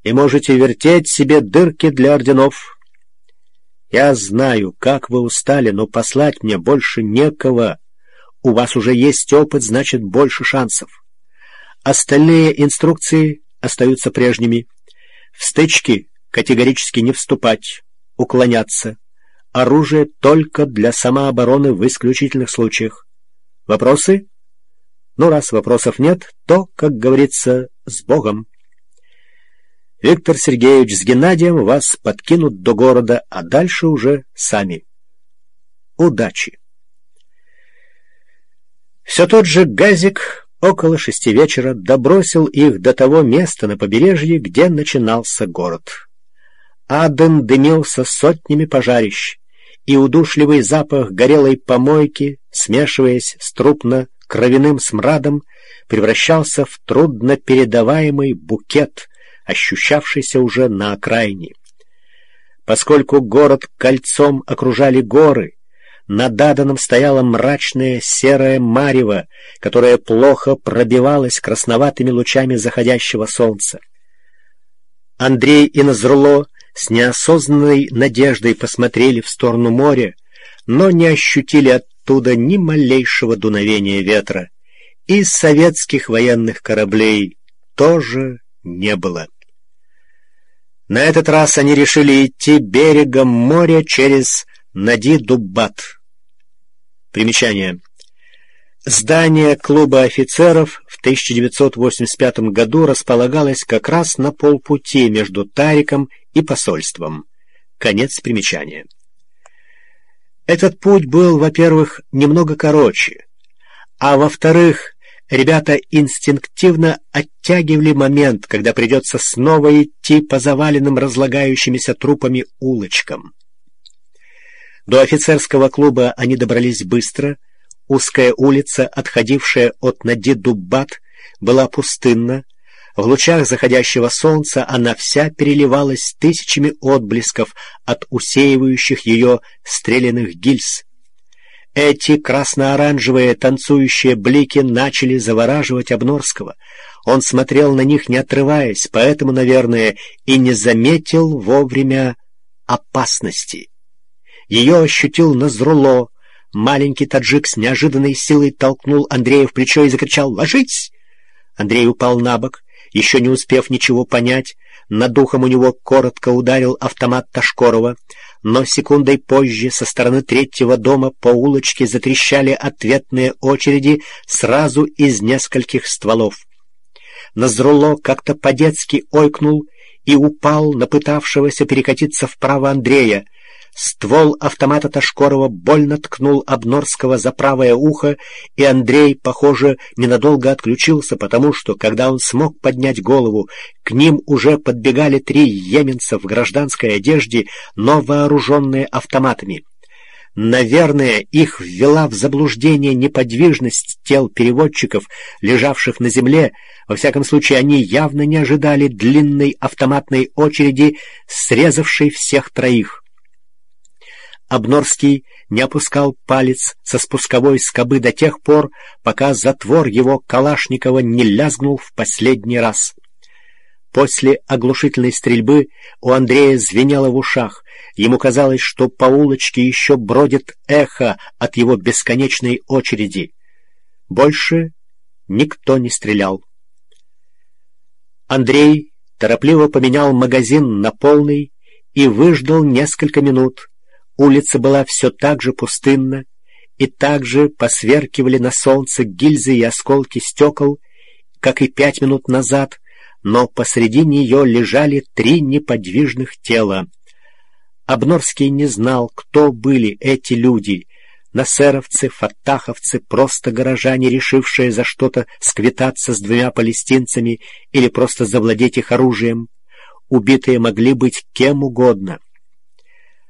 и можете вертеть себе дырки для орденов. Я знаю, как вы устали, но послать мне больше некого. У вас уже есть опыт, значит, больше шансов. Остальные инструкции остаются прежними. В стычки категорически не вступать, уклоняться. Оружие только для самообороны в исключительных случаях. Вопросы? Ну, раз вопросов нет, то, как говорится, с Богом. Виктор Сергеевич с Геннадием вас подкинут до города, а дальше уже сами. Удачи! Все тот же Газик около 6 вечера добросил их до того места на побережье, где начинался город. Аден дымился сотнями пожарищ, и удушливый запах горелой помойки, смешиваясь с трупно-кровяным смрадом, превращался в труднопередаваемый букет, ощущавшийся уже на окраине. Поскольку город кольцом окружали горы, над Аданом стояла мрачная серая марево, которая плохо пробивалась красноватыми лучами заходящего солнца. Андрей и Назруло с неосознанной надеждой посмотрели в сторону моря, но не ощутили оттуда ни малейшего дуновения ветра, и советских военных кораблей тоже не было. На этот раз они решили идти берегом моря через Нади-Дуббат. Примечание. Здание клуба офицеров в 1985 году располагалось как раз на полпути между Тариком и посольством. Конец примечания. Этот путь был, во-первых, немного короче, а во-вторых, ребята инстинктивно оттягивали момент, когда придется снова идти по заваленным разлагающимися трупами улочкам. До офицерского клуба они добрались быстро. Узкая улица, отходившая от Нади-Дуббат, была пустынна. В лучах заходящего солнца она вся переливалась тысячами отблесков от усеивающих ее стрелянных гильз. Эти красно-оранжевые танцующие блики начали завораживать Обнорского. Он смотрел на них, не отрываясь, поэтому, наверное, и не заметил вовремя опасности. Ее ощутил Назруло. Маленький таджик с неожиданной силой толкнул Андрея в плечо и закричал «Ложись!». Андрей упал на бок, еще не успев ничего понять. Над духом у него коротко ударил автомат Ташкорова, но секундой позже со стороны третьего дома по улочке затрещали ответные очереди сразу из нескольких стволов. Назруло как-то по-детски ойкнул и упал на пытавшегося перекатиться вправо Андрея. Ствол автомата Ташкорова больно ткнул Обнорского за правое ухо, и Андрей, похоже, ненадолго отключился, потому что, когда он смог поднять голову, к ним уже подбегали 3 йеменца в гражданской одежде, но вооруженные автоматами. Наверное, их ввела в заблуждение неподвижность тел переводчиков, лежавших на земле. Во всяком случае, они явно не ожидали длинной автоматной очереди, срезавшей всех 3. Обнорский не опускал палец со спусковой скобы до тех пор, пока затвор его Калашникова не лязгнул в последний раз. После оглушительной стрельбы у Андрея звенело в ушах. Ему казалось, что по улочке еще бродит эхо от его бесконечной очереди. Больше никто не стрелял. Андрей торопливо поменял магазин на полный и выждал несколько минут. Улица была все так же пустынна, и так же посверкивали на солнце гильзы и осколки стекол, как и 5 минут назад, но посреди нее лежали 3 неподвижных тела. Обнорский не знал, кто были эти люди — насеровцы, фаттаховцы, просто горожане, решившие за что-то сквитаться с 2 палестинцами или просто завладеть их оружием. Убитые могли быть кем угодно.